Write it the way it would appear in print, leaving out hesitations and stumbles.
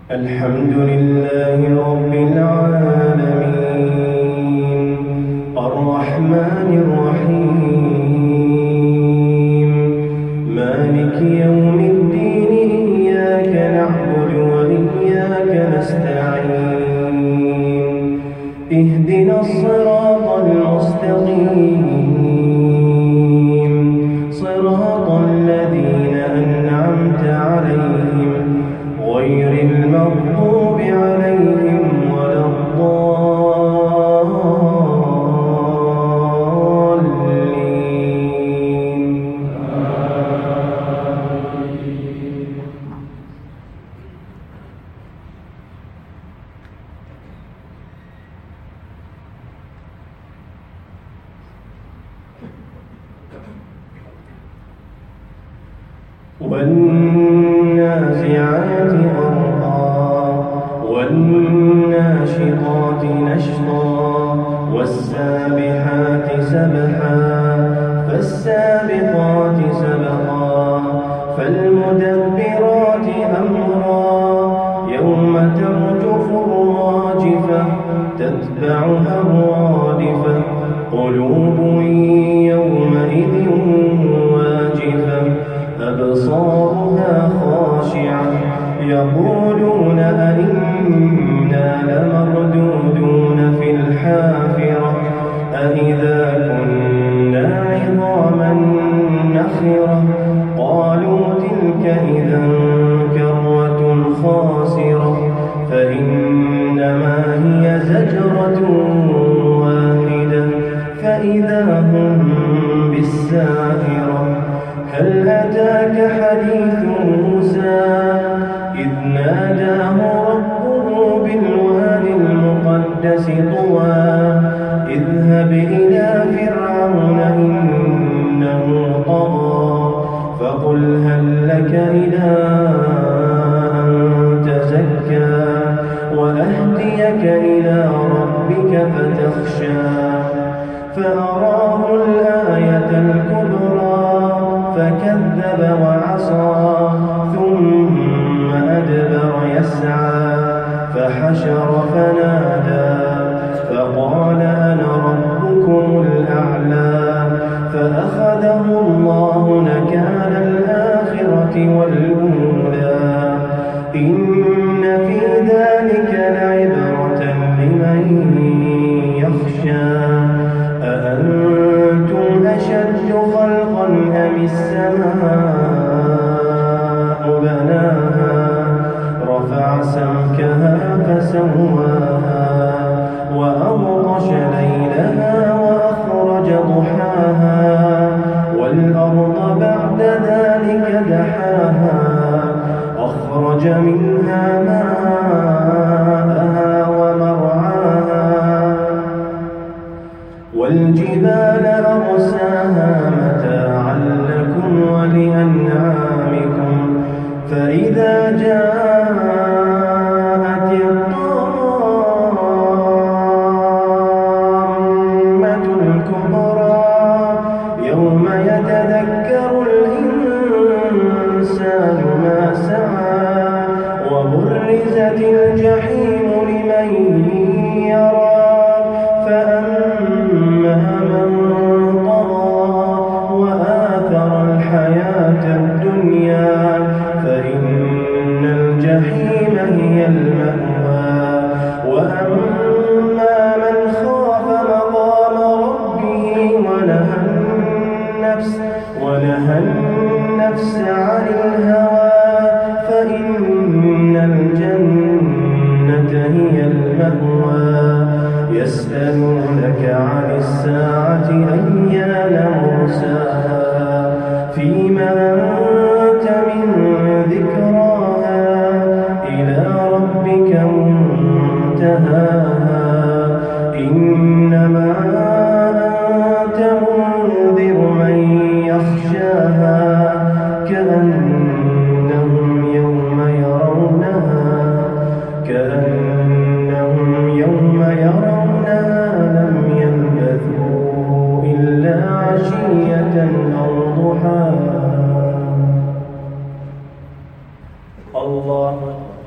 الحمد لله رب العالمين الرحمن الرحيم مالك يوم الدين إياك نعبد وإياك نستعين اهدنا الصراط المستقيم صراط الذين أنعمت عليهم غير المغضوب عليهم ولا الضالين. والنازعات غرقا والناشطات نشطا والسابحات سبحا فالسابقات سبقا فالمدبرات أمرا يوم ترجف الراجفة تتبعها الرادفة قلوب يومئذ واجفة أبصارها خاشعة يقولون أئنا لمردودون في الحافرة أئذا كنا عظاما نخرة قالوا تلك إذا كرة خاسرة فإنما هي زجرة واحدة فإذا هم بالساهرة هل أتاك حديث موسى إذ ناداه ربه بالوادي المقدس طوى اذهب إلى فرعون إنه طغى فقل هل لك إلى أن تزكى وأهديك إلى ربك فتخشى فأراه الآية الكبرى فكذب وعصى ثم أدبر يسعى فحشر فنادى فقال أنا ربكم الأعلى فأخذه الله نكال الآخرة والأولى إن في ذلك لعبرة لمن يخشى أأنتم أشد خلقا أم السماء بناها رفع سمكها فسواها وأغطش ليلها وأخرج ضحاها والأرض بعد ذلك دحاها أخرج منها ماءها ومرعاها والجبال أرساها متاعا لكم ولأنعامكم فإذا جاءت الطامة الكبرى يوم يتذكر الإنسان ما سعى وبرزت الجحيم لمن يرى فأما من طغى وآثر الحياة الدنيا فإن الجحيم هي المأوى وأما من خاف مقام ربه ونهى النفس عن الهوى فإن الجنة هي المأوى يسألونك عن الساعة أيان مرساها فيما أنت من ذكراها إلى ربك منتهاها إنما أنت منذر من يخشاها كأنهم يوم يرونها لم يلبثوا إلا عشية أو ضحاها. الله أكبر.